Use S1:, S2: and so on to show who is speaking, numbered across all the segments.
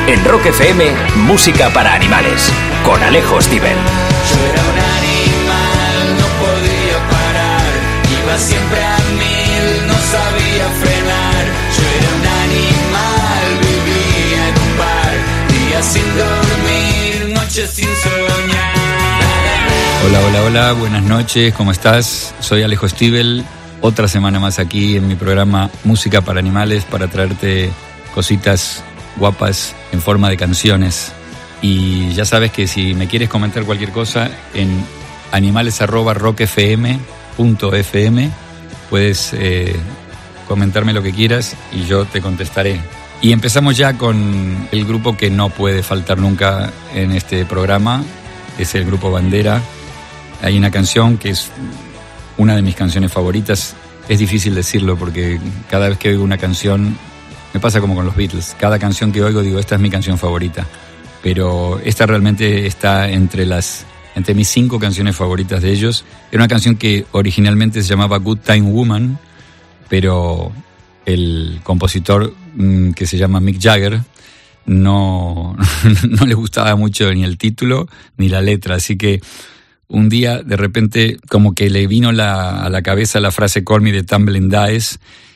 S1: En Rock FM, música para animales, con Alejo Stivel.
S2: Yo era un animal, no podía parar, iba siempre a mil, no sabía frenar. Yo era un animal, vivía en un bar, días sin dormir, noches sin soñar.
S3: Hola, buenas noches, ¿cómo estás? Soy Alejo Stivel, otra semana más aquí en mi programa Música para Animales para traerte cositas guapas en forma de canciones. Y ya sabes que si me quieres comentar cualquier cosa en animales@rockfm.fm puedes comentarme lo que quieras y yo te contestaré. Y empezamos ya con el grupo que no puede faltar nunca en este programa, es el grupo Bandera. Hay una canción que es una de mis canciones favoritas. Es difícil decirlo porque cada vez que oigo una canción, me pasa como con los Beatles, cada canción que oigo digo, esta es mi canción favorita. Pero esta realmente está entre mis 5 canciones favoritas de ellos. Era una canción que originalmente se llamaba Good Time Woman, pero el compositor, que se llama Mick Jagger, no le gustaba mucho ni el título ni la letra, así que un día de repente como que le vino a la cabeza la frase Call Me the Tumbling Dice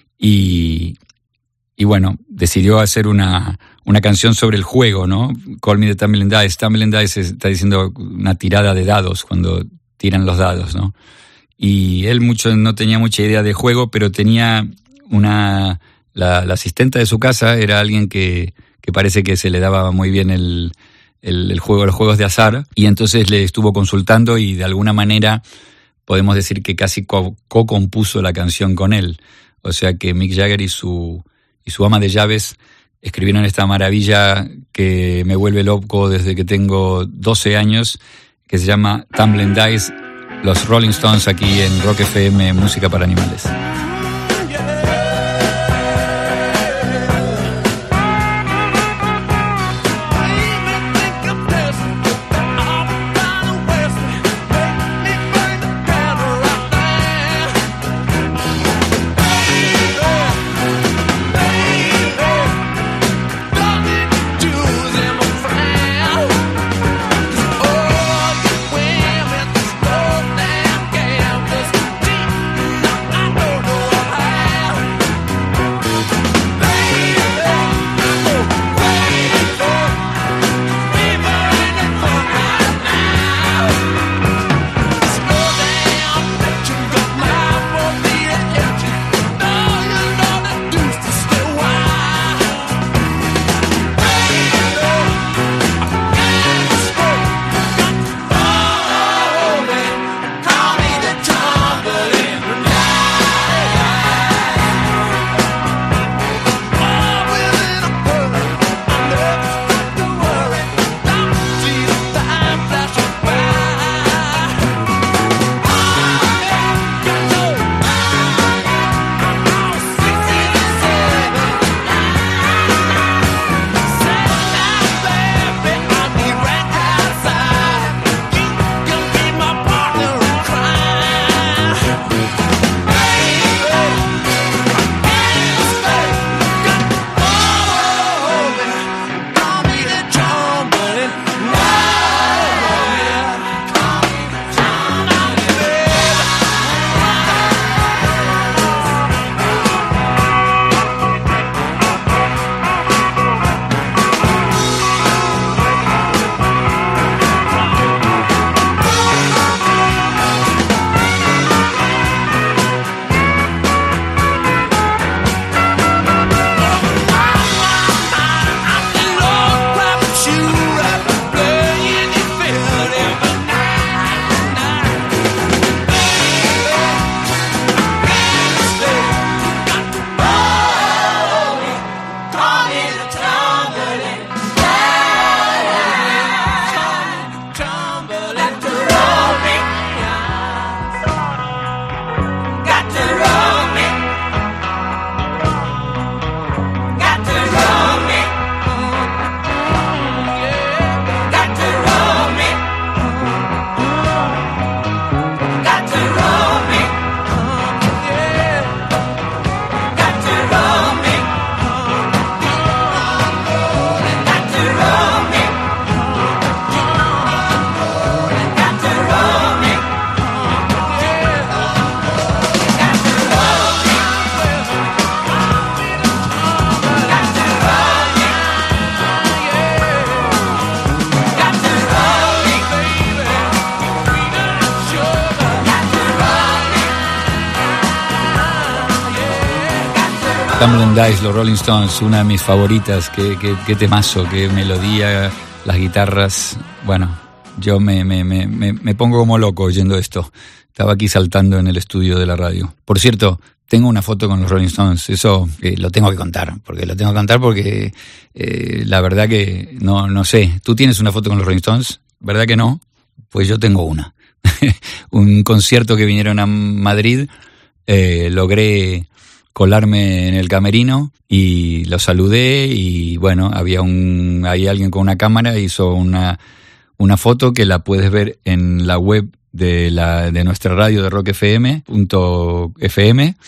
S3: y bueno, decidió hacer una canción sobre el juego, ¿no? Call Me the Tumbling Dice. Tumbling Dice está diciendo una tirada de dados, cuando tiran los dados, ¿no? Y él no tenía mucha idea de juego, pero tenía la asistenta de su casa era alguien que parece que se le daba muy bien el juego, los juegos de azar, y entonces le estuvo consultando y de alguna manera podemos decir que casi co-compuso la canción con él. O sea que Mick Jagger y su ama de llaves escribieron esta maravilla que me vuelve loco desde que tengo 12 años, que se llama Tumbling Dice, los Rolling Stones aquí en Rock FM, música para animales.
S2: Oh,
S3: Tumbling Dice, los Rolling Stones, una de mis favoritas. Qué temazo, qué melodía, las guitarras. Bueno, yo me pongo como loco oyendo esto. Estaba aquí saltando en el estudio de la radio. Por cierto, tengo una foto con los Rolling Stones. Eso lo tengo que contar, porque la verdad que no sé. ¿Tú tienes una foto con los Rolling Stones? ¿Verdad que no? Pues yo tengo una. Un concierto que vinieron a Madrid, logré colarme en el camerino y lo saludé y bueno, había alguien con una cámara, hizo una foto que la puedes ver en la web de nuestra radio de Rock FM.fm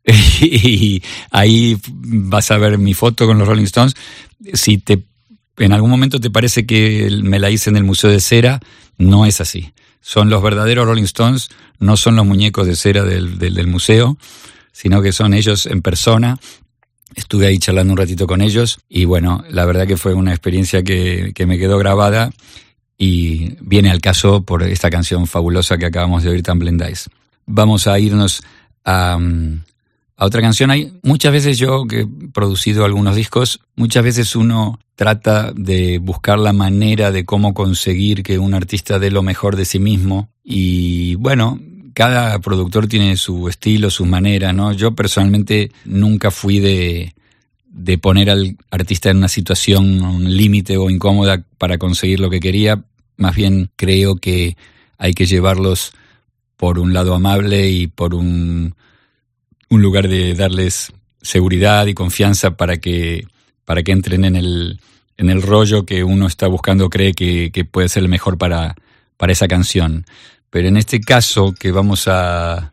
S3: y ahí vas a ver mi foto con los Rolling Stones. Si en algún momento te parece que me la hice en el Museo de Cera, no es así. Son los verdaderos Rolling Stones, no son los muñecos de cera del museo, sino que son ellos en persona. Estuve ahí charlando un ratito con ellos y bueno, la verdad que fue una experiencia que me quedó grabada y viene al caso por esta canción fabulosa que acabamos de oír, Tumbling Dice. Vamos a irnos a otra canción. Hay muchas veces, yo que he producido algunos discos, muchas veces uno trata de buscar la manera de cómo conseguir que un artista dé lo mejor de sí mismo y bueno, cada productor tiene su estilo, sus maneras, ¿no? Yo personalmente nunca fui de poner al artista en una situación, un límite o incómoda para conseguir lo que quería. Más bien creo que hay que llevarlos por un lado amable y por un lugar de darles seguridad y confianza para que entren en el rollo que uno está buscando, cree que puede ser el mejor para esa canción. Pero en este caso que vamos a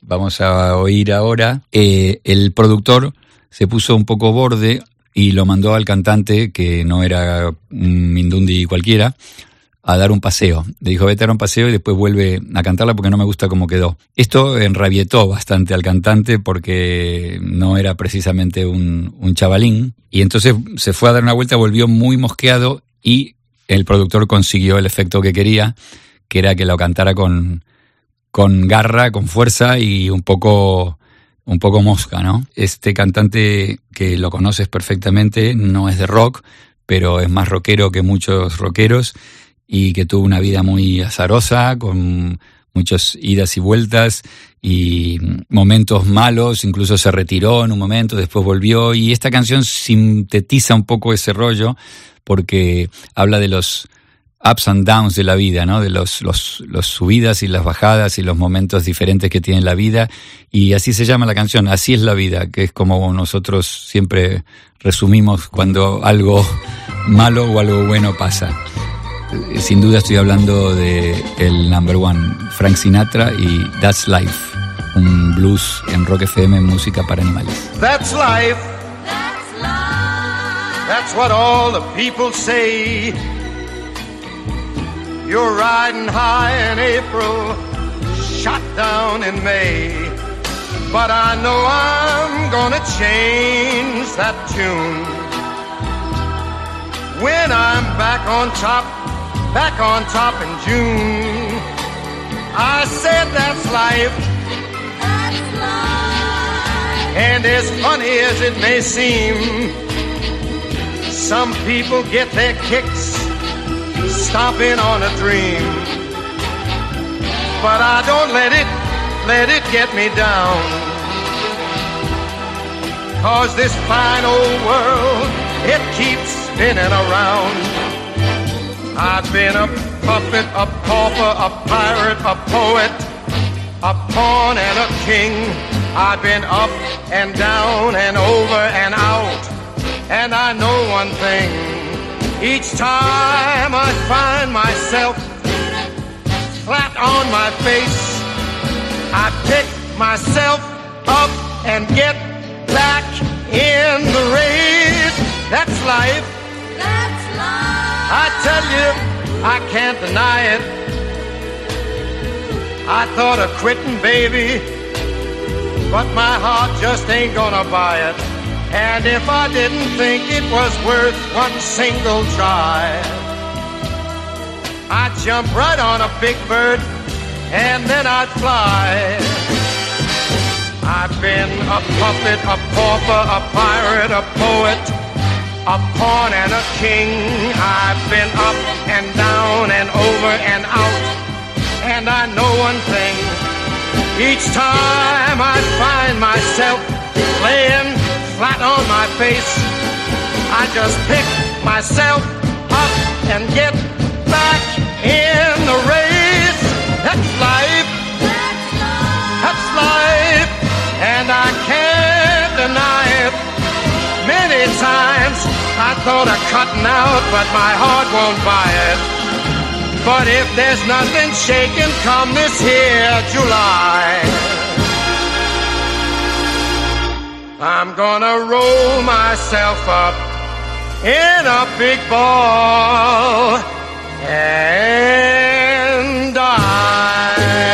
S3: oír ahora, el productor se puso un poco borde y lo mandó al cantante, que no era un mindundi cualquiera, a dar un paseo. Le dijo, vete a dar un paseo y después vuelve a cantarla porque no me gusta cómo quedó. Esto enrabietó bastante al cantante porque no era precisamente un chavalín. Y entonces se fue a dar una vuelta, volvió muy mosqueado y el productor consiguió el efecto que quería, que era que lo cantara con garra, con fuerza y un poco mosca, ¿no? Este cantante, que lo conoces perfectamente, no es de rock, pero es más rockero que muchos rockeros y que tuvo una vida muy azarosa, con muchas idas y vueltas y momentos malos, incluso se retiró en un momento, después volvió, y esta canción sintetiza un poco ese rollo porque habla de los ups and downs de la vida, ¿no? De los subidas y las bajadas y los momentos diferentes que tiene la vida, y así se llama la canción, Así es la vida, que es como nosotros siempre resumimos cuando algo malo o algo bueno pasa. Sin duda estoy hablando de el number one, Frank Sinatra y That's Life, un blues en Rock FM, música para animales.
S4: That's life. That's life. That's what all the people say. You're riding high in April, shot down in May. But I know I'm gonna change that tune when I'm back on top in June. I said that's life. That's life. And as funny as it may seem, some people get their kicks stomping on a dream. But I don't let it get me down. 'Cause this fine old world, it keeps spinning around. I've been a puppet, a pauper, a pirate, a poet, a pawn and a king. I've been up and down and over and out. And I know one thing, each time I find myself flat on my face, I pick myself up and get back in the race. That's life. That's life. I tell you, I can't deny it. I thought of quitting, baby, but my heart just ain't gonna buy it. And if I didn't think it was worth one single try, I'd jump right on a big bird and then I'd fly. I've been a puppet, a pauper, a pirate, a poet, a pawn and a king. I've been up and down and over and out. And I know one thing, each time I find myself laying flat on my face, I just pick myself up and get back in the race. That's life. That's life. And I can't deny it. Many times I thought of cutting out, but my heart won't buy it. But if there's nothing shaking come this here July, I'm gonna roll myself up in a big ball and die.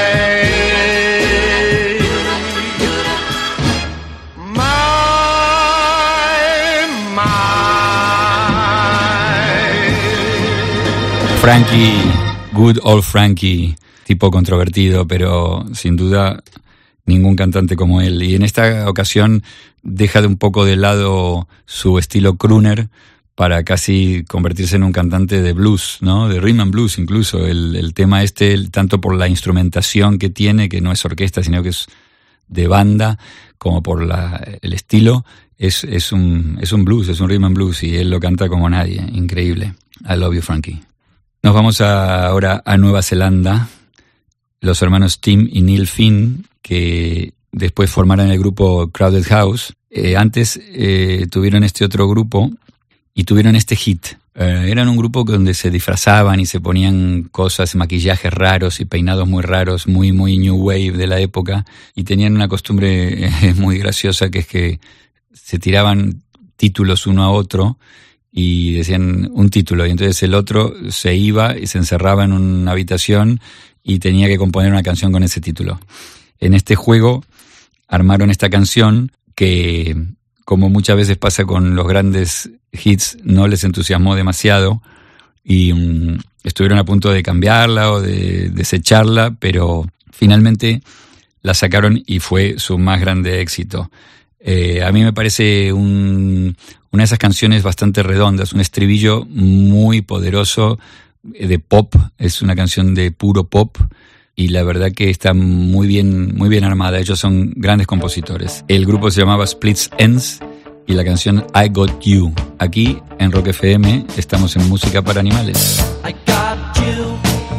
S3: Frankie, good old Frankie, tipo controvertido, pero sin duda ningún cantante como él. Y en esta ocasión deja de un poco de lado su estilo crooner para casi convertirse en un cantante de blues, ¿no? De rhythm and blues incluso. El tema tanto por la instrumentación que tiene, que no es orquesta, sino que es de banda, como por el estilo, es un blues, es un rhythm and blues, y él lo canta como nadie. Increíble. I love you, Frankie. Nos vamos ahora a Nueva Zelanda. Los hermanos Tim y Neil Finn, que después formaron el grupo Crowded House, antes tuvieron este otro grupo y tuvieron este hit. Eran un grupo donde se disfrazaban y se ponían cosas, maquillajes raros y peinados muy raros, muy new wave de la época, y tenían una costumbre muy graciosa, que es que se tiraban títulos uno a otro y decían un título, y entonces el otro se iba y se encerraba en una habitación y tenía que componer una canción con ese título. En este juego armaron esta canción que, como muchas veces pasa con los grandes hits, no les entusiasmó demasiado y estuvieron a punto de cambiarla o de desecharla, pero finalmente la sacaron y fue su más grande éxito. A mí me parece una de esas canciones bastante redondas, un estribillo muy poderoso de pop, es una canción de puro pop, y la verdad que está muy bien armada. Ellos son grandes compositores. El grupo se llamaba Splits Ends y la canción I Got You. Aquí en Rock FM estamos en Música para Animales.
S2: I got you,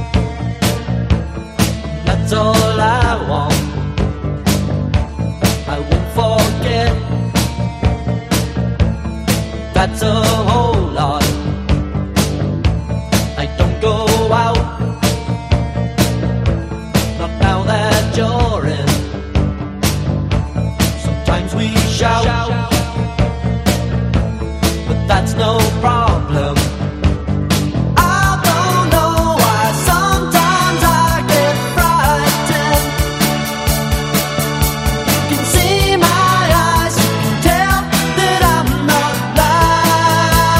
S2: that's all I want. I won't forget, that's a whole lot. I don't go out, not now that you're in. Sometimes we shout, but that's no problem. I don't know why sometimes I get frightened. You can see my eyes, you can tell that I'm not lying.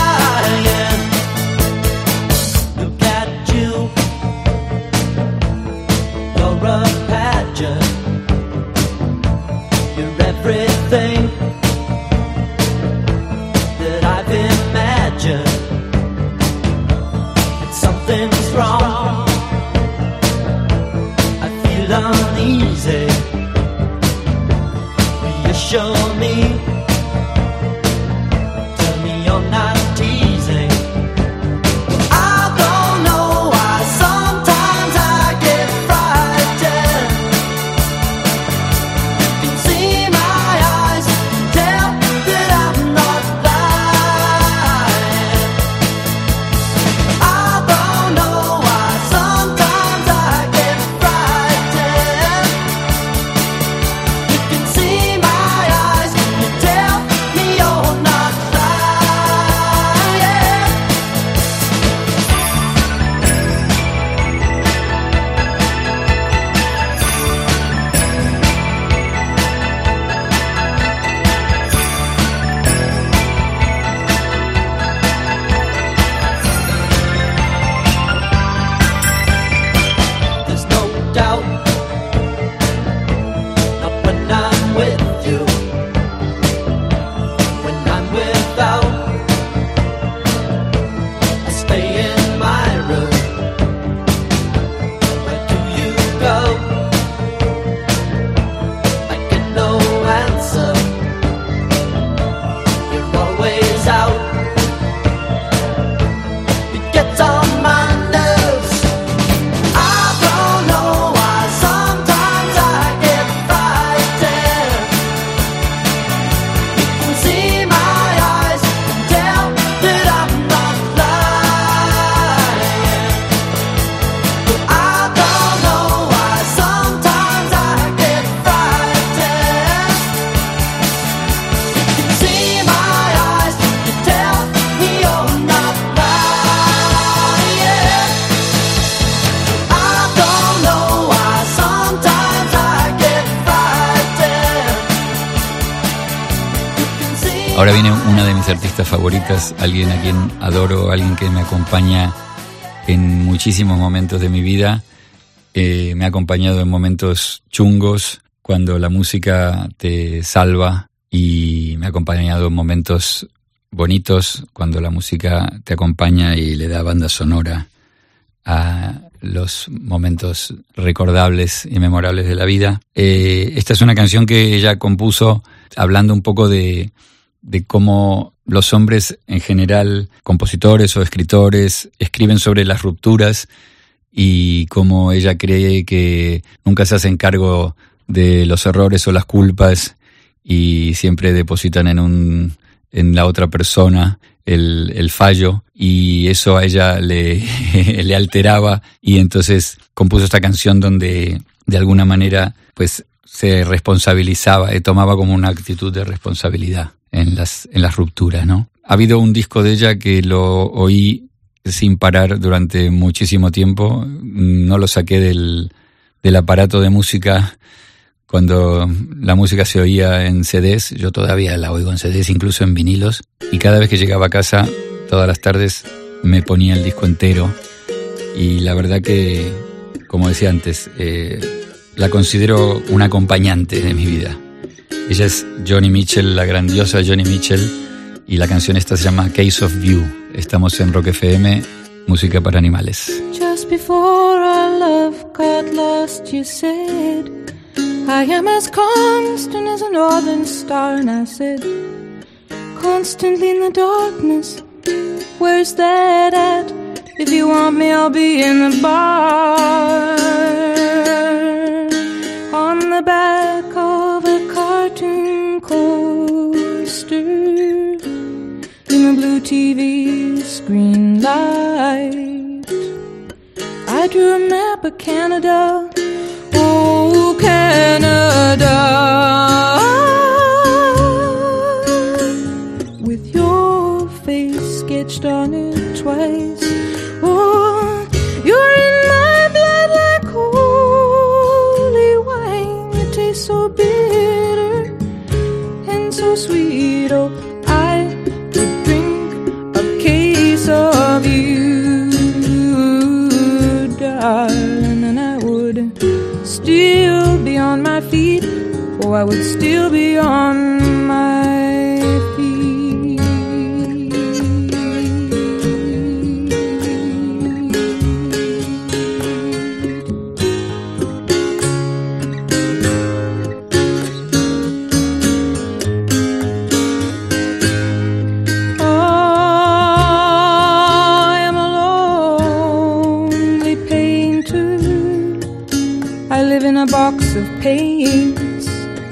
S3: Ahora viene una de mis artistas favoritas, alguien a quien adoro, alguien que me acompaña en muchísimos momentos de mi vida. Me ha acompañado en momentos chungos, cuando la música te salva, y me ha acompañado en momentos bonitos, cuando la música te acompaña y le da banda sonora a los momentos recordables y memorables de la vida. Esta es una canción que ella compuso hablando un poco de cómo los hombres en general, compositores o escritores, escriben sobre las rupturas, y cómo ella cree que nunca se hacen cargo de los errores o las culpas y siempre depositan en la otra persona el fallo, y eso a ella le alteraba, y entonces compuso esta canción donde de alguna manera pues se responsabilizaba, tomaba como una actitud de responsabilidad en las rupturas, ¿no? Ha habido un disco de ella que lo oí sin parar durante muchísimo tiempo. No lo saqué del aparato de música cuando la música se oía en CDs. Yo todavía la oigo en CDs, incluso en vinilos, y cada vez que llegaba a casa, todas las tardes, me ponía el disco entero, y la verdad que, como decía antes, la considero una acompañante de mi vida. Ella es Joni Mitchell, la grandiosa Joni Mitchell, y la canción esta se llama Case of You. Estamos en Rock FM, música para animales.
S5: Just before our love got lost, you said, I am as constant as a northern star. And I said, constantly in the darkness, where's that at? If you want me, I'll be in the bar, on the back of a cartoon coaster, in the blue TV screen light. I drew a map of Canada, oh Canada, with your face sketched on it twice. Oh, you're in my blood like holy wine. You taste so bitter and so sweet. Oh, I could drink a case of you, darling, and I would still be on my feet. Oh, I would still be on my feet. Box of paints.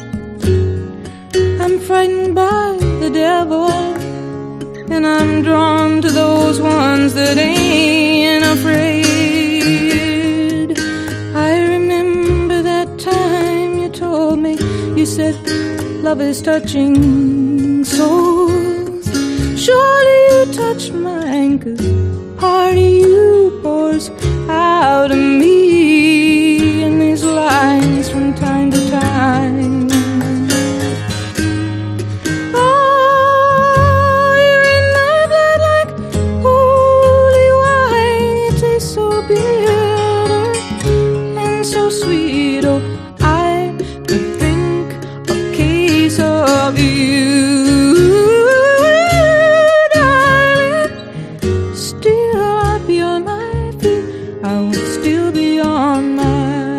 S5: I'm frightened by the devil, and I'm drawn to those ones that ain't afraid. I remember that time you told me, you said love is touching souls. Surely you touch mine, 'cause part of you pours out of me in these lines from time to time. Oh, you're in my blood like holy wine. You taste so bitter and so sweet. Oh, I could drink a case of you, darling. Still I'd be on my feet. I would still be on my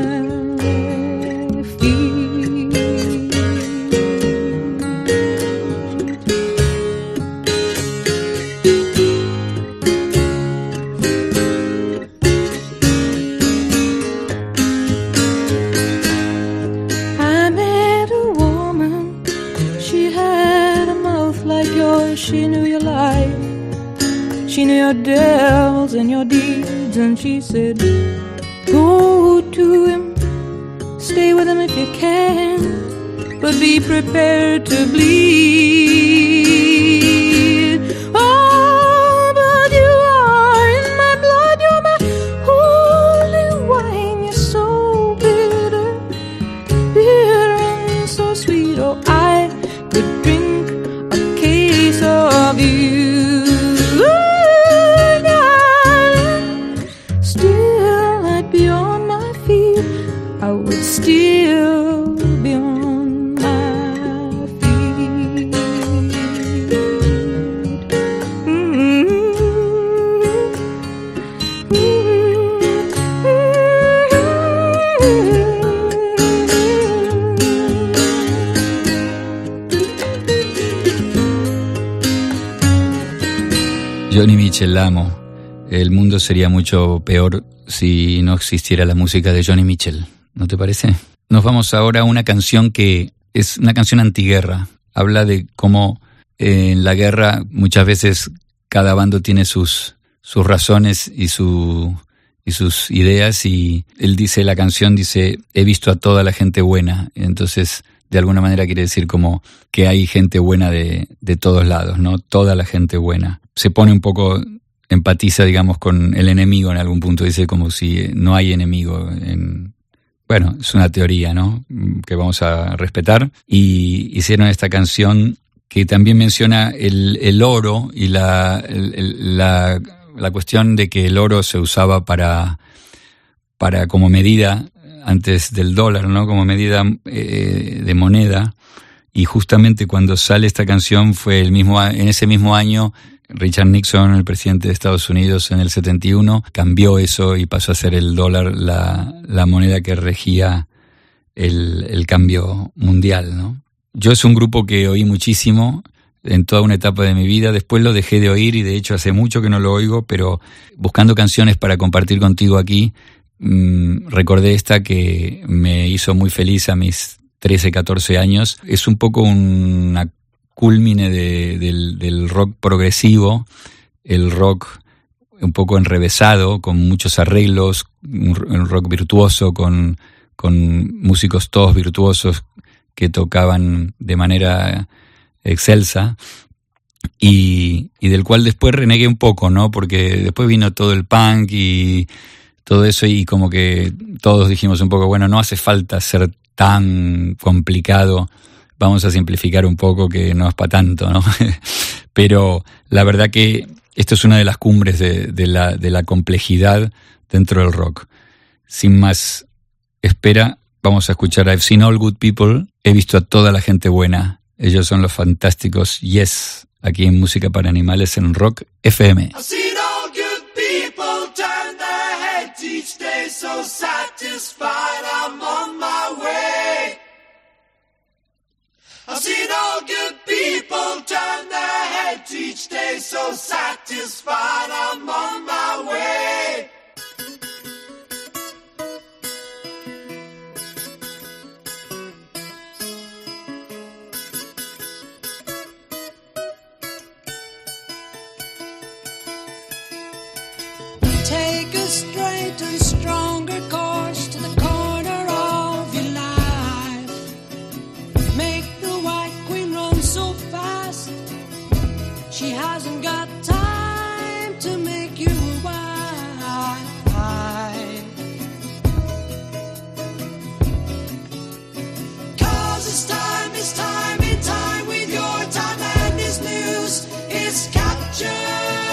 S5: she knew your life, she knew your devils and your deeds, and she said, go to him, stay with him if you can, but be prepared to bleed. Oh, but you are in my blood, you're my holy wine. You're so bitter, bitter and so sweet. Oh, I could drink a case of you, darling. Still I'd be on my feet, I would still be on my feet.
S3: Joni Mitchell, la amo. El mundo sería mucho peor si no existiera la música de Joni Mitchell, ¿no te parece? Nos vamos ahora a una canción que es una canción antiguerra. Habla de cómo en la guerra muchas veces cada bando tiene sus razones y sus ideas, y él dice, la canción dice, he visto a toda la gente buena. Entonces, de alguna manera quiere decir como que hay gente buena de todos lados, ¿no? Toda la gente buena. Se pone un poco, empatiza, digamos, con el enemigo en algún punto. Dice como si no hay enemigo. Bueno, es una teoría, ¿no? Que vamos a respetar. Y hicieron esta canción que también menciona el oro y la cuestión de que el oro se usaba para como medida antes del dólar, ¿no? Como medida de moneda. Y justamente cuando sale esta canción fue en ese mismo año, Richard Nixon, el presidente de Estados Unidos, en el 71, cambió eso y pasó a ser el dólar la moneda que regía el cambio mundial, ¿no? Yo es un grupo que oí muchísimo en toda una etapa de mi vida. Después lo dejé de oír y de hecho hace mucho que no lo oigo, pero buscando canciones para compartir contigo aquí, recordé esta que me hizo muy feliz a mis 13, 14 años. Es un poco una culmine del rock progresivo, el rock un poco enrevesado, con muchos arreglos, un rock virtuoso, con músicos todos virtuosos que tocaban de manera excelsa, y del cual después renegué un poco, ¿no? Porque después vino todo el punk y todo eso, y como que todos dijimos un poco, bueno, no hace falta ser tan complicado, vamos a simplificar un poco, que no es para tanto, ¿no? Pero la verdad que esto es una de las cumbres de la complejidad dentro del rock. Sin más espera, vamos a escuchar a I've Seen All Good People, he visto a toda la gente buena. Ellos son los fantásticos Yes, aquí en Música para Animales en Rock FM.
S2: I've seen all good people turn their heads each day, so satisfied I'm on my way. I've seen all good people turn their heads each day, so satisfied I'm on my way.
S6: Take a straight and stronger course to the corner of your life. Make the White Queen run so fast, she hasn't got time to make you a wife. 'Cause it's time in time with your time, and this news is captured.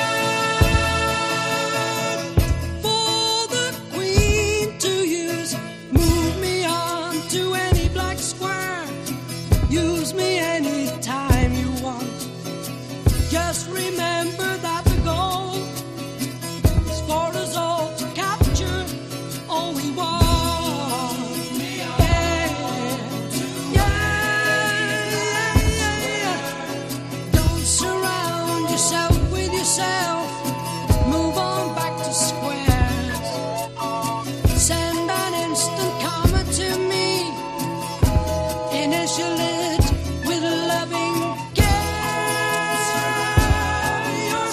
S6: Just remember that the goal is for us all to capture all we want. Yeah. Don't surround yourself with yourself. Move on back to squares. Send an instant comment to me. Initial it with a loving care.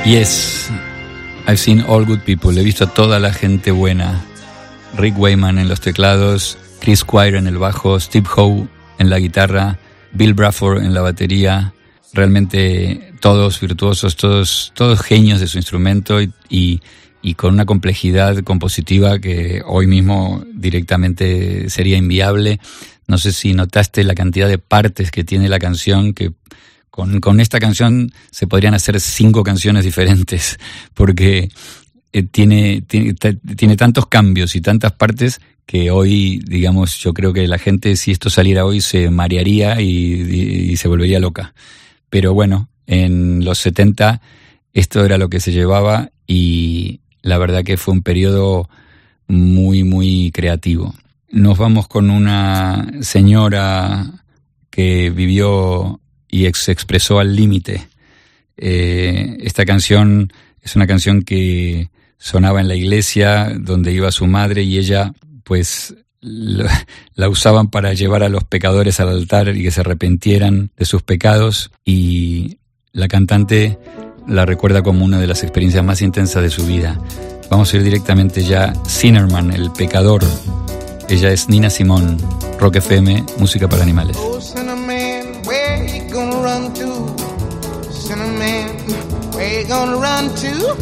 S3: Yes, I've seen all good people. He visto a toda la gente buena. Rick Wakeman en los teclados, Chris Squire en el bajo, Steve Howe en la guitarra, Bill Bruford en la batería. Realmente todos virtuosos, todos genios de su instrumento y con una complejidad compositiva que hoy mismo directamente sería inviable. No sé si notaste la cantidad de partes que tiene la canción, que con esta canción se podrían hacer 5 canciones diferentes, porque tiene tantos cambios y tantas partes que hoy, digamos, yo creo que la gente, si esto saliera hoy, se marearía y se volvería loca. Pero bueno, en los 70 esto era lo que se llevaba y la verdad que fue un periodo muy, muy creativo. Nos vamos con una señora que vivió y se expresó al límite. Esta canción es una canción que sonaba en la iglesia donde iba su madre y ella pues la usaban para llevar a los pecadores al altar y que se arrepintieran de sus pecados, y la cantante la recuerda como una de las experiencias más intensas de su vida. Vamos a ir directamente ya. Sinnerman, el pecador. Ella es Nina Simone. Rock FM, música para animales.
S7: Oh, Sinnerman, where you gonna run to? Sinnerman, where you gonna run to?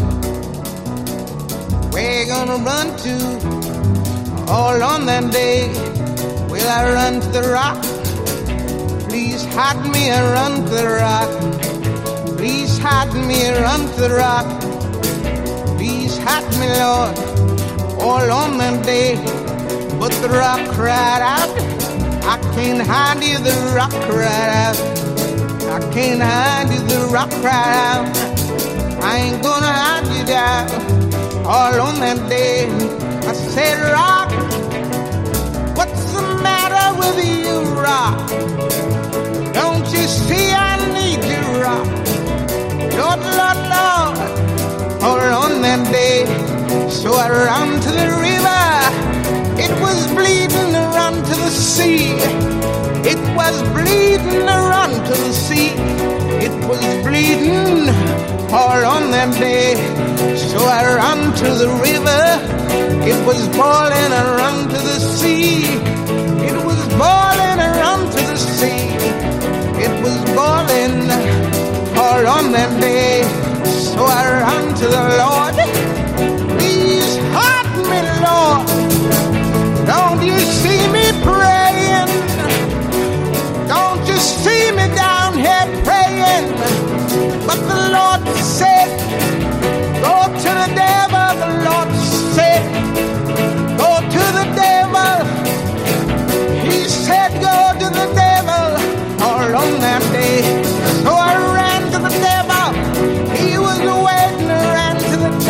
S7: Where you gonna run to? All on that day, will I run to the rock? Please hide me and run to the rock. Please hide me and run to the rock. Please hide me, Lord, all on that day. But the rock cried out, I can't hide you, the rock cried out. I can't hide you, the rock cried out. I ain't gonna hide you down. All on that day, I said, rock, what's the matter with you, rock? Don't you see I need you, rock? Lord, Lord, Lord, all on that day. So I ran to the river, it was bleeding to run to the sea. It was bleeding to run to the sea. It was bleeding all on that day. So I ran to the river, it was boiling, I ran to the sea. It was boiling, I ran to the sea. It was boiling all on that day. So I ran to the Lord. Please hide me, Lord. Don't you see me praying? Don't you see me down here praying? But the Lord said, go to the devil. The Lord said, go to the devil. He said, go to the devil. All on that day. So I ran to the devil. He was waiting. I ran to the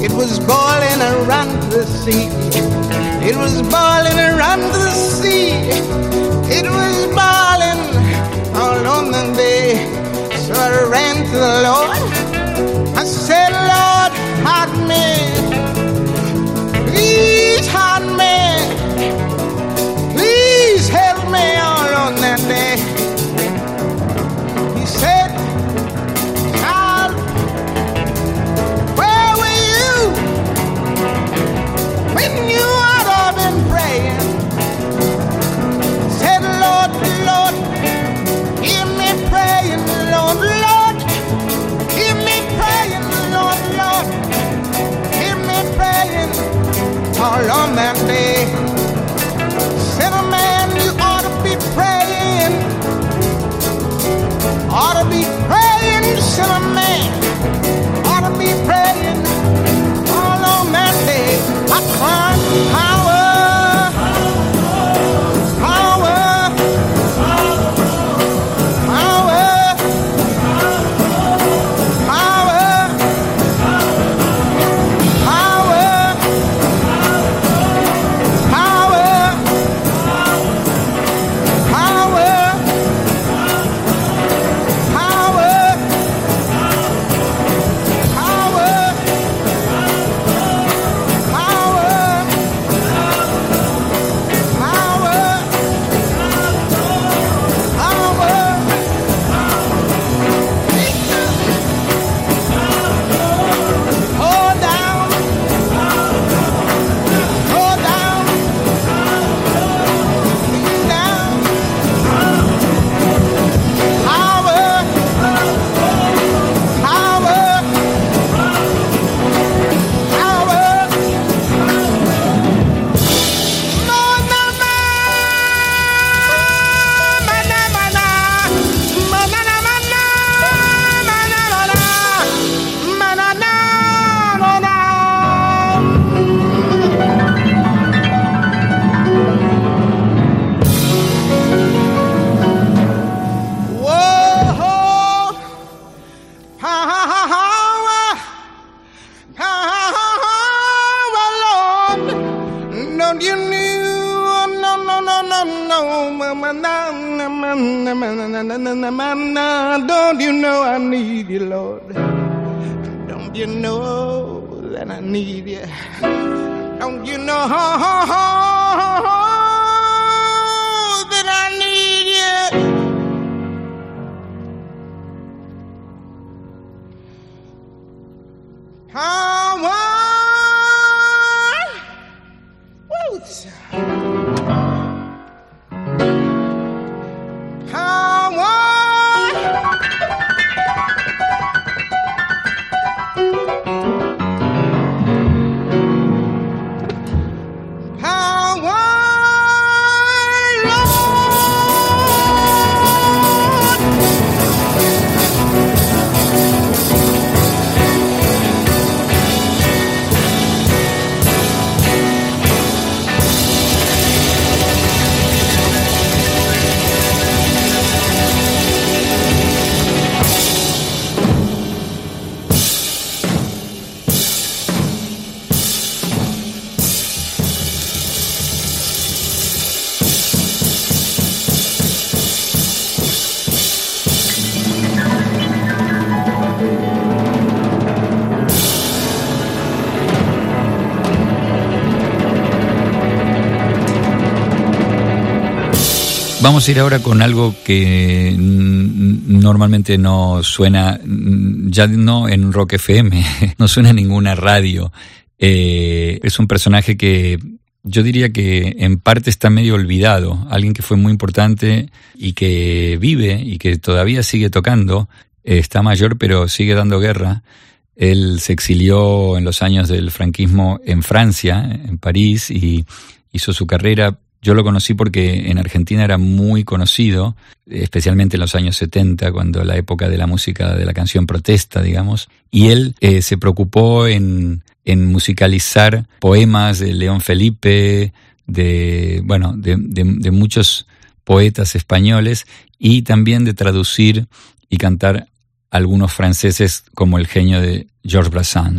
S7: It was boiling around the sea. It was boiling around the sea. It was boiling all on the bay. So I ran to the Lord. I said, Lord, hide me. Please hide me. Please help me all on that day. He said, child, where were you when you ought to have been praying? Said, Lord, Lord, hear me praying, Lord, Lord, hear me praying, Lord, Lord, hear me praying all on that day. Said, a man, you ought to be praying, ought to be praying, said a man, ought to be praying all on that day. I cried, power, power, power, Don't you know I need you, Lord? Don't you know that I need you? Don't you know that I need you?
S3: Vamos a ir ahora con algo que normalmente no suena, ya no en Rock FM, no suena en ninguna radio. Es un personaje que yo diría que en parte está medio olvidado, alguien que fue muy importante y que vive y que todavía sigue tocando, está mayor pero sigue dando guerra. Él se exilió en los años del franquismo en Francia, en París, y hizo su carrera. Yo lo conocí porque en Argentina era muy conocido, especialmente en los años 70, cuando la época de la música de la canción protesta, digamos. Y él se preocupó en musicalizar poemas de León Felipe, de muchos poetas españoles, y también de traducir y cantar algunos franceses como el genio de Georges Brassens.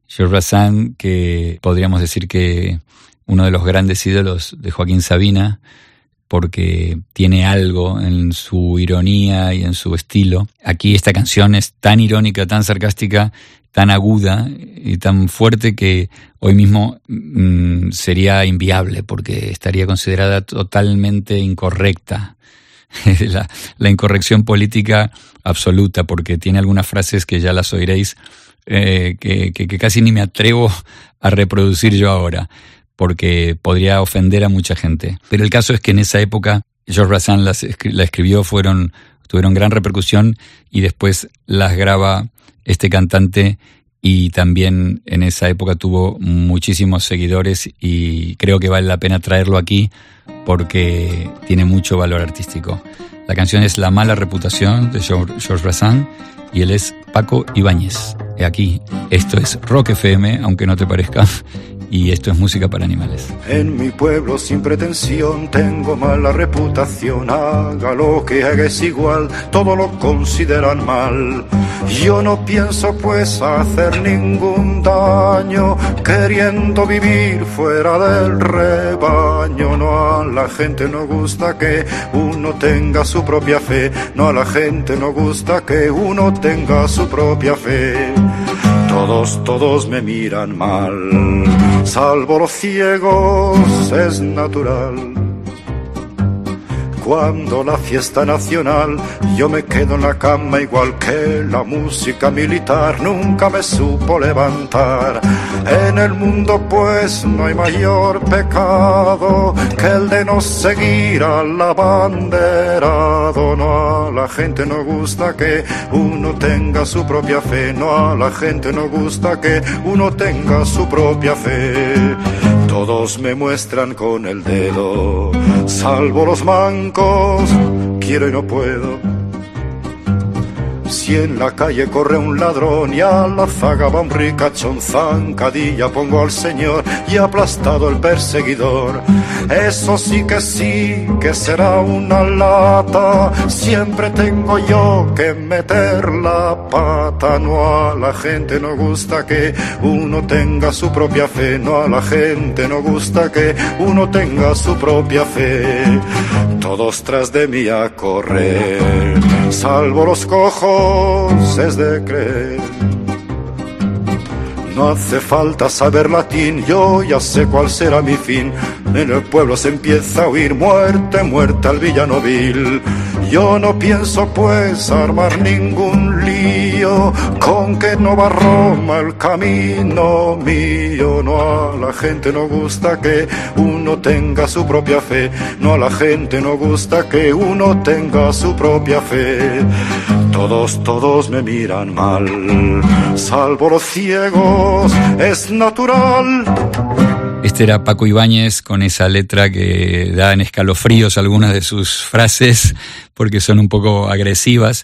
S3: George Brassens, que podríamos decir que uno de los grandes ídolos de Joaquín Sabina, porque tiene algo en su ironía y en su estilo. Aquí esta canción es tan irónica, tan sarcástica, tan aguda y tan fuerte que hoy mismo sería inviable, porque estaría considerada totalmente incorrecta. La incorrección política absoluta, porque tiene algunas frases que ya las oiréis, que casi ni me atrevo a reproducir yo ahora, porque podría ofender a mucha gente. Pero el caso es que en esa época George Brassens la escribió, tuvieron gran repercusión, y después las graba este cantante, y también en esa época tuvo muchísimos seguidores, y creo que vale la pena traerlo aquí porque tiene mucho valor artístico. La canción es La mala reputación de George Brassens, y él es Paco Ibáñez. Y aquí, esto es Rock FM, aunque no te parezca, y esto es Música para Animales.
S8: En mi pueblo sin pretensión tengo mala reputación, haga lo que haga es igual, todo lo consideran mal. Yo no pienso pues hacer ningún daño, queriendo vivir fuera del rebaño. No, a la gente no gusta que uno tenga su propia fe, no, a la gente no gusta que uno tenga su propia fe. Todos me miran mal, salvo los ciegos, es natural. Cuando la fiesta nacional, yo me quedo en la cama igual que la música militar nunca me supo levantar. En el mundo pues no hay mayor pecado que el de no seguir al abanderado. No, a la gente no gusta que uno tenga su propia fe, no, a la gente no gusta que uno tenga su propia fe. Todos me muestran con el dedo, salvo los mancos, quiero y no puedo. Si en la calle corre un ladrón y a la zaga va un ricachón, zancadilla pongo al señor y aplastado el perseguidor. Eso sí que será una lata, siempre tengo yo que meter la pata. No, a la gente no gusta que uno tenga su propia fe, no, a la gente no gusta que uno tenga su propia fe. Todos tras de mí a correr, salvo los cojos, es de creer. No hace falta saber latín, yo ya sé cuál será mi fin. En el pueblo se empieza a oír muerte, muerte al villano vil. Yo no pienso pues armar ningún lío, con que no va Roma el camino mío. No, a la gente no gusta que uno tenga su propia fe, no, a la gente no gusta que uno tenga su propia fe. Todos me miran mal, salvo los ciegos, es natural.
S3: Este era Paco Ibáñez con esa letra que da en escalofríos algunas de sus frases porque son un poco agresivas.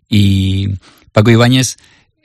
S3: Y Paco Ibáñez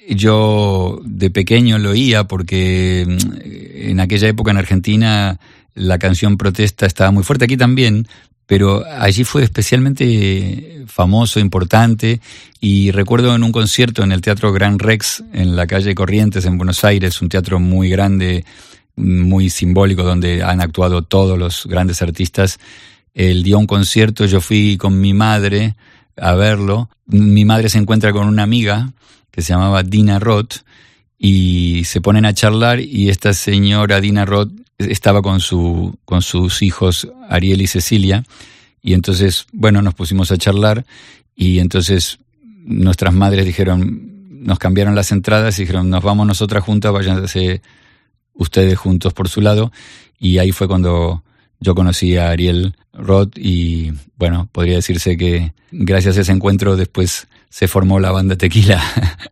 S3: yo de pequeño lo oía porque en aquella época en Argentina la canción protesta estaba muy fuerte, aquí también, pero allí fue especialmente famoso, importante, y recuerdo en un concierto en el Teatro Gran Rex, en la calle Corrientes, en Buenos Aires, un teatro muy grande, muy simbólico, donde han actuado todos los grandes artistas. Él dio un concierto, yo fui con mi madre a verlo. Mi madre se encuentra con una amiga que se llamaba Dina Roth, y se ponen a charlar, y esta señora Dina Roth estaba con sus hijos Ariel y Cecilia, y entonces, bueno, nos pusimos a charlar, y entonces nuestras madres nos cambiaron las entradas y dijeron, nos vamos nosotras juntas, váyanse ustedes juntos por su lado, y ahí fue cuando yo conocí a Ariel Roth, y bueno, podría decirse que gracias a ese encuentro después se formó la banda Tequila.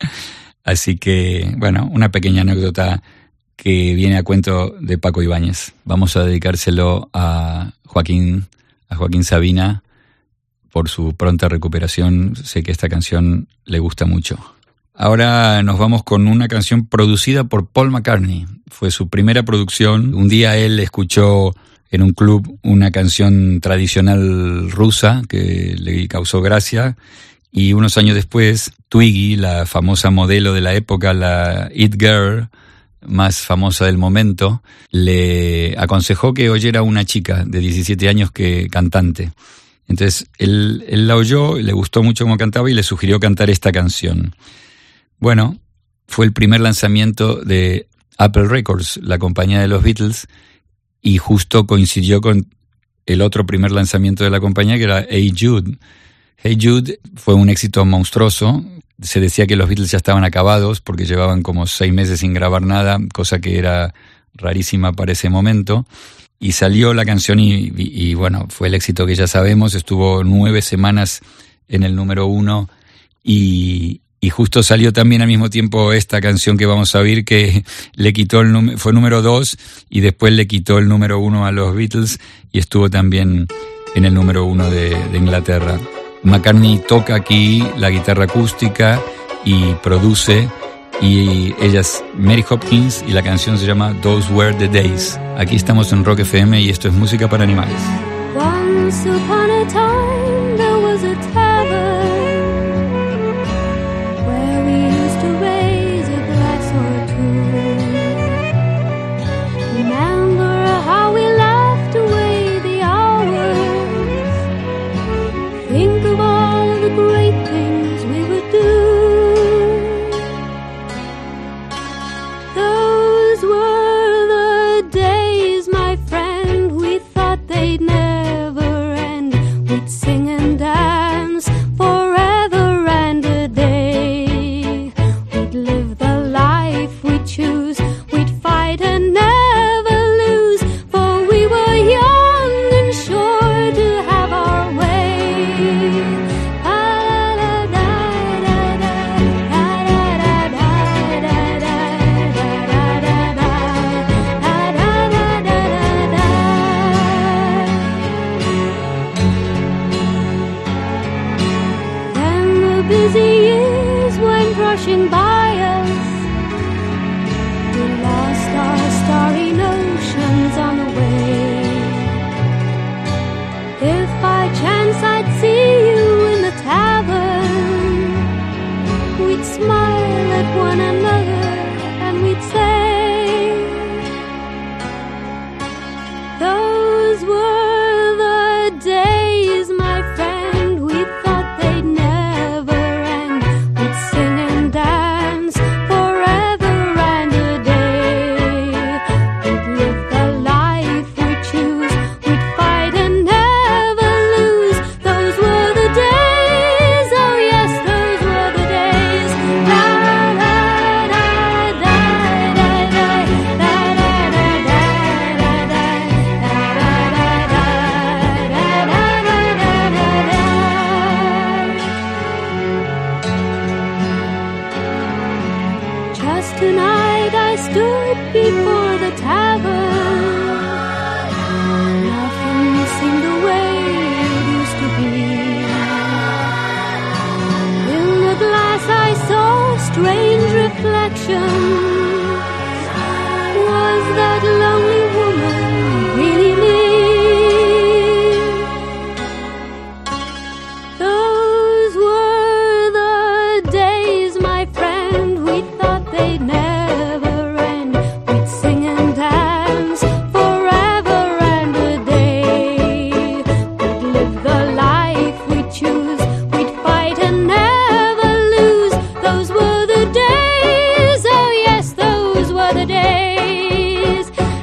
S3: Así que, bueno, una pequeña anécdota que viene a cuento de Paco Ibáñez. Vamos a dedicárselo a Joaquín Sabina por su pronta recuperación. Sé que esta canción le gusta mucho. Ahora nos vamos con una canción producida por Paul McCartney. Fue su primera producción. Un día él escuchó en un club una canción tradicional rusa que le causó gracia, y unos años después Twiggy, la famosa modelo de la época, la It Girl, más famosa del momento, le aconsejó que oyera a una chica de 17 años cantante. Entonces él la oyó, le gustó mucho cómo cantaba y le sugirió cantar esta canción. Bueno, fue el primer lanzamiento de Apple Records, la compañía de los Beatles, y justo coincidió con el otro primer lanzamiento de la compañía, que era Hey Jude. Hey Jude fue un éxito monstruoso. Se decía que los Beatles ya estaban acabados porque llevaban como 6 meses sin grabar nada, cosa que era rarísima para ese momento. Y salió la canción y bueno, fue el éxito que ya sabemos. Estuvo 9 semanas en el número 1 y justo salió también al mismo tiempo esta canción que vamos a oír, que le quitó fue número 2 y después le quitó el número 1 a los Beatles y estuvo también en el número 1 de Inglaterra. McCartney toca aquí la guitarra acústica y produce, y ella es Mary Hopkins y la canción se llama Those Were the Days. Aquí estamos en Rock FM y esto es Música para Animales.
S5: Once upon a time there was a tavern where we used to raise a glass or two. Remember how we laughed away the hours. Think of all the great things we would do. Those were the days, my friend, we thought they'd never end. We'd sing and dance forever and a day. We'd live the life we choose. We'd fight and never lose, for we were young and sure to have our way. Then the busy years went rushing by us. We lost our starry notions on the way. If by chance I'd see you in the tavern, we'd smile at one another and we'd say, those were the days, my friend, we thought they'd never end. We'd sing and dance forever and a day. We'd live the life we choose. We'd fight and never lose. Those were the days, oh yes, those were the days. La la da da da da da da da da Just tonight I stood before the tavern. Nothing seemed the way it used to be. In the glass I saw strange reflections. Was that lonely woman really me? Those were the days, my friend, we thought they'd never end. We'd sing and dance forever and a day. We'd live the life we choose. We'd fight and never lose. Those were the days, oh yes, those were the days.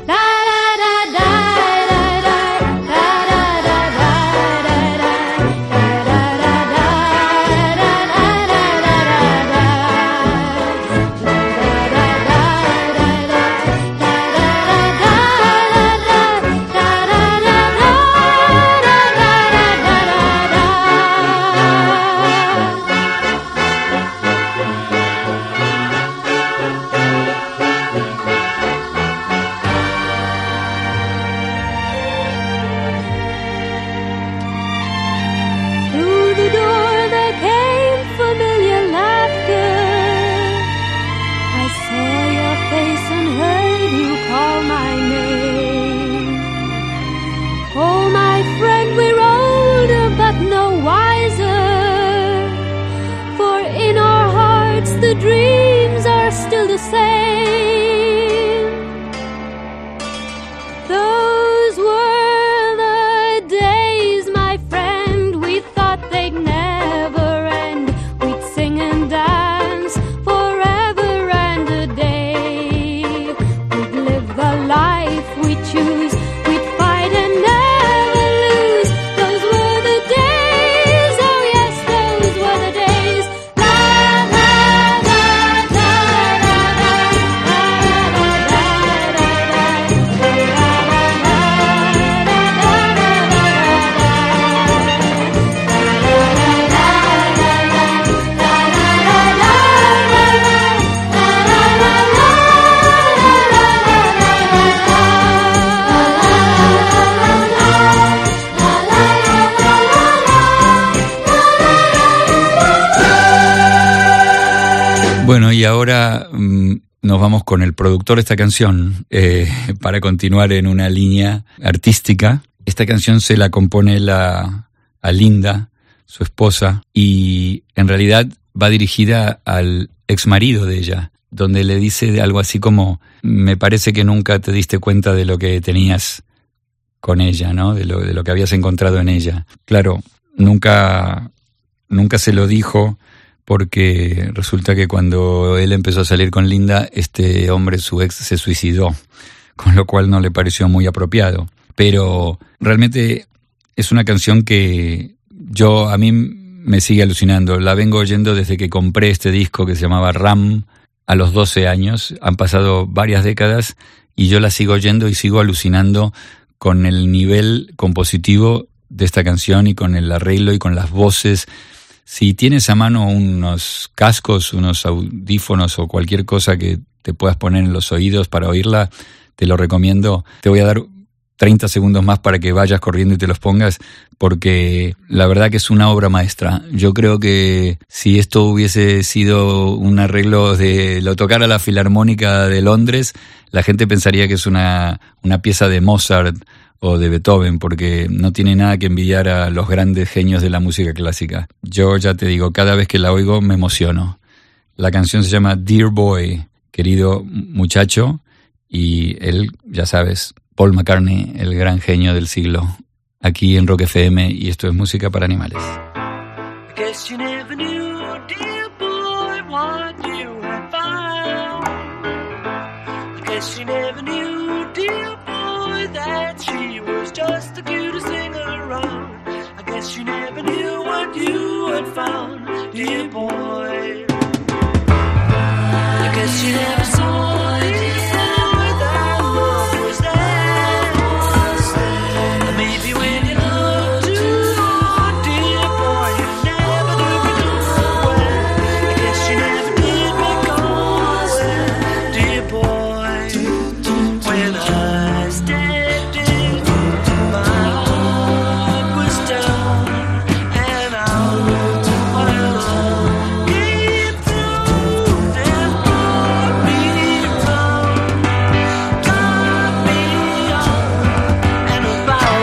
S3: Bueno, y ahora nos vamos con el productor de esta canción para continuar en una línea artística. Esta canción se la compone a Linda, su esposa, y en realidad va dirigida al exmarido de ella, donde le dice algo así como: me parece que nunca te diste cuenta de lo que tenías con ella, ¿no? De lo que habías encontrado en ella. Claro, nunca se lo dijo, porque resulta que cuando él empezó a salir con Linda, este hombre, su ex, se suicidó, con lo cual no le pareció muy apropiado. Pero realmente es una canción que a mí me sigue alucinando. La vengo oyendo desde que compré este disco que se llamaba Ram a los 12 años. Han pasado varias décadas y yo la sigo oyendo y sigo alucinando con el nivel compositivo de esta canción y con el arreglo y con las voces. Si tienes a mano unos cascos, unos audífonos o cualquier cosa que te puedas poner en los oídos para oírla, te lo recomiendo. Te voy a dar 30 segundos más para que vayas corriendo y te los pongas, porque la verdad que es una obra maestra. Yo creo que si esto hubiese sido un arreglo lo tocara la Filarmónica de Londres, la gente pensaría que es una pieza de Mozart o de Beethoven, porque no tiene nada que envidiar a los grandes genios de la música clásica. Yo ya te digo, cada vez que la oigo me emociono. La canción se llama Dear Boy, querido muchacho, y él, ya sabes, Paul McCartney, el gran genio del siglo, aquí en Rock FM, y esto es Música para Animales.
S9: I guess you never knew, dear boy, what you had found. I guess you never knew, dear boy, that she was just the cutest thing around. I guess you never knew what you had found, dear boy. I guess you never saw, dear boy, that love was there. Maybe when you looked too hard, dear boy, you never knew where. I guess you never did because, dear boy, when I stepped in, my heart was down and out. My love came through and brought me round, got me up and about.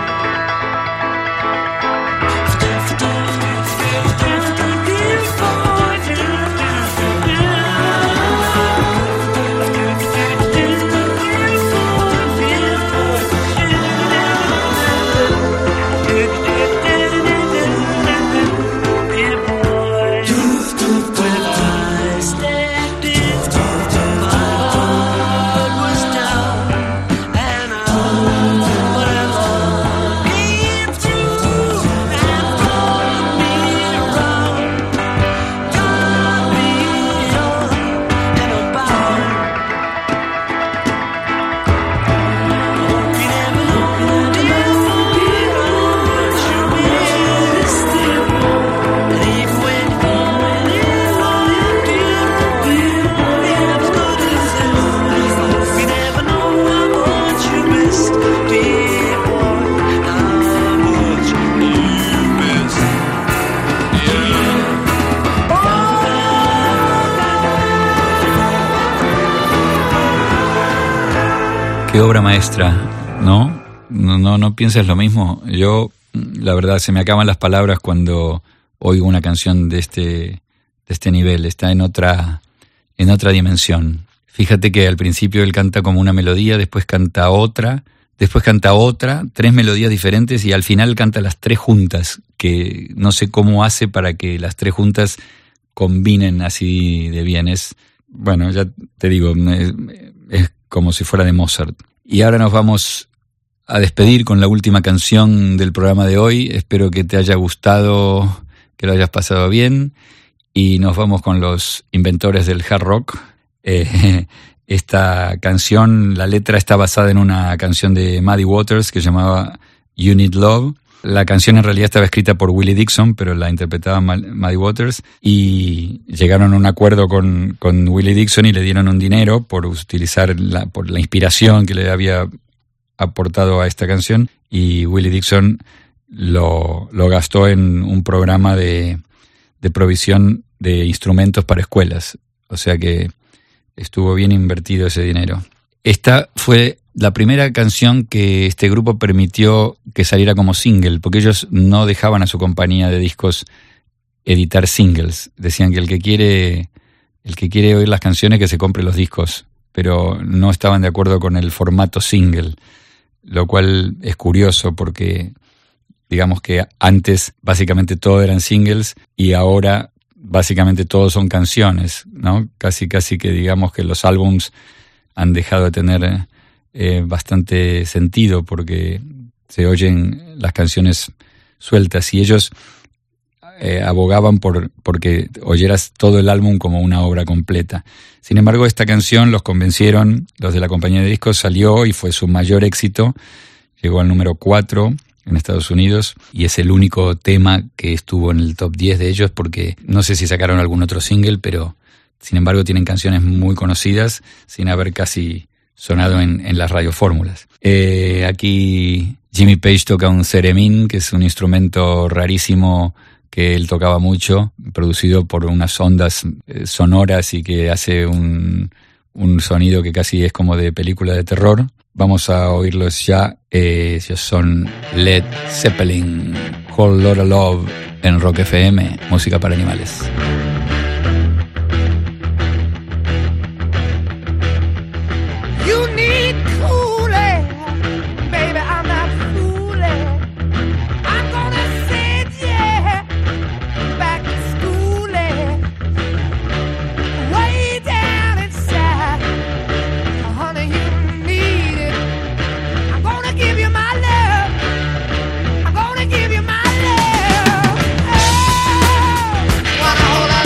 S3: Qué obra maestra, ¿no? No piensas lo mismo. Yo, la verdad, se me acaban las palabras cuando oigo una canción de este nivel. Está en otra dimensión. Fíjate que al principio él canta como una melodía, después canta otra, 3 melodías diferentes y al final canta las 3 juntas, que no sé cómo hace para que las 3 juntas combinen así de bien. Bueno, ya te digo, es como si fuera de Mozart. Y ahora nos vamos a despedir con la última canción del programa de hoy. Espero que te haya gustado, que lo hayas pasado bien. Y nos vamos con los inventores del hard rock. Esta canción, la letra está basada en una canción de Muddy Waters que se llamaba You Need Love. La canción en realidad estaba escrita por Willie Dixon, pero la interpretaba Muddy Waters, y llegaron a un acuerdo con Willie Dixon y le dieron un dinero por utilizar por la inspiración que le había aportado a esta canción, y Willie Dixon lo gastó en un programa de provisión de instrumentos para escuelas. O sea que estuvo bien invertido ese dinero. Esta fue la primera canción que este grupo permitió que saliera como single, porque ellos no dejaban a su compañía de discos editar singles. Decían que el que quiere oír las canciones que se compre los discos, pero no estaban de acuerdo con el formato single, lo cual es curioso porque digamos que antes básicamente todo eran singles y ahora básicamente todos son canciones, ¿no? Casi que digamos que los álbums han dejado de tener bastante sentido porque se oyen las canciones sueltas y ellos abogaban porque oyeras todo el álbum como una obra completa. Sin embargo, esta canción los convencieron, los de la compañía de discos, salió y fue su mayor éxito. Llegó al número 4 en Estados Unidos y es el único tema que estuvo en el top 10 de ellos porque no sé si sacaron algún otro single, pero sin embargo tienen canciones muy conocidas sin haber casi sonado en las radiofórmulas. Aquí Jimmy Page toca un theremin, que es un instrumento rarísimo que él tocaba mucho, producido por unas ondas sonoras y que hace un sonido que casi es como de película de terror. Vamos a oírlos ya. Ellos son Led Zeppelin, Whole Lotta Love en Rock FM, música para animales.
S10: You need cooling, baby, I'm not fooling. I'm gonna send you back to schooling. Way down inside, honey, you need it. I'm gonna give you my love. I'm gonna give you my love. Oh, wanna hold on.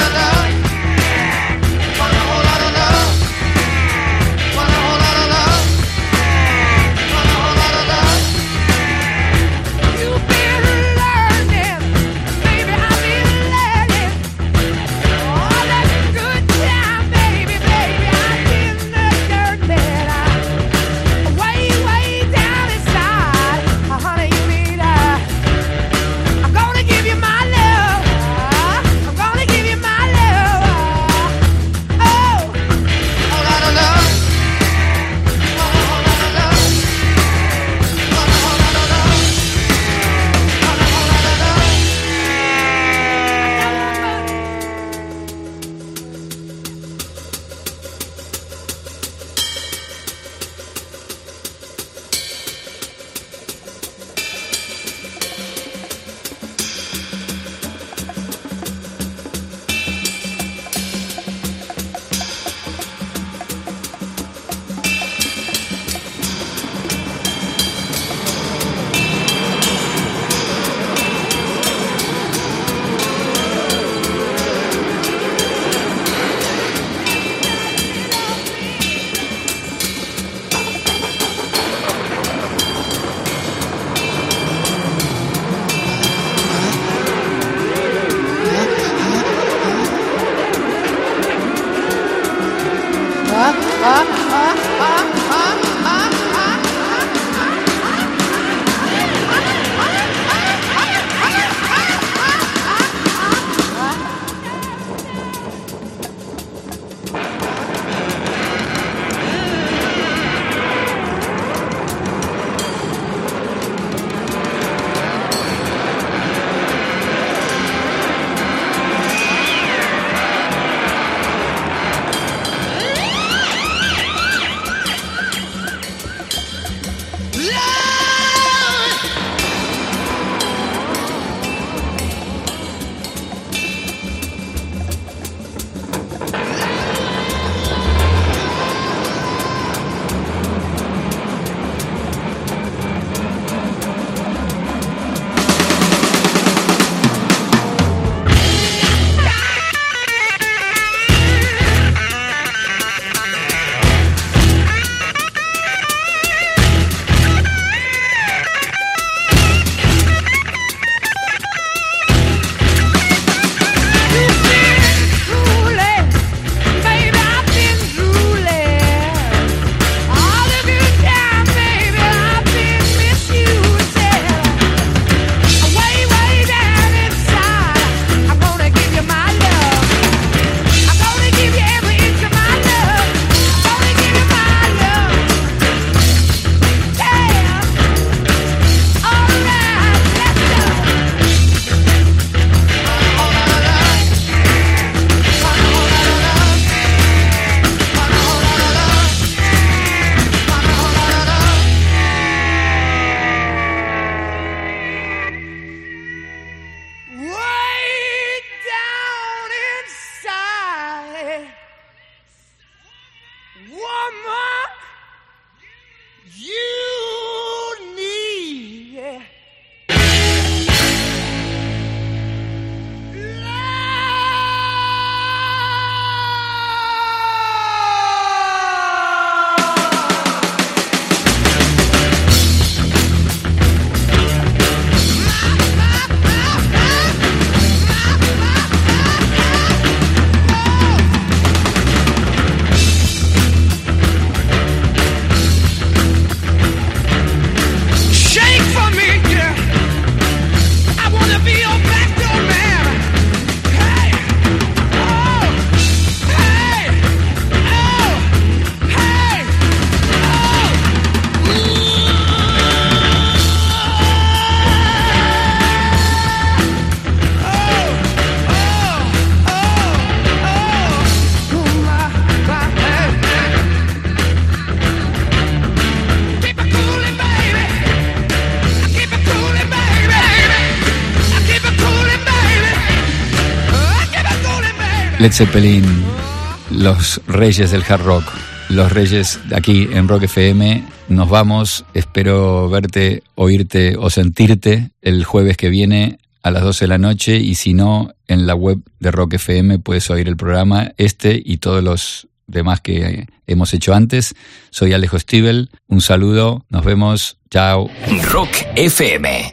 S3: Led Zeppelin, los reyes del hard rock, los reyes aquí en Rock FM. Nos vamos, espero verte, oírte o sentirte el jueves que viene a las 12 de la noche, y si no, en la web de Rock FM puedes oír el programa y todos los demás que hemos hecho antes. Soy Alejo Stivel, un saludo, nos vemos, chao.
S1: Rock FM.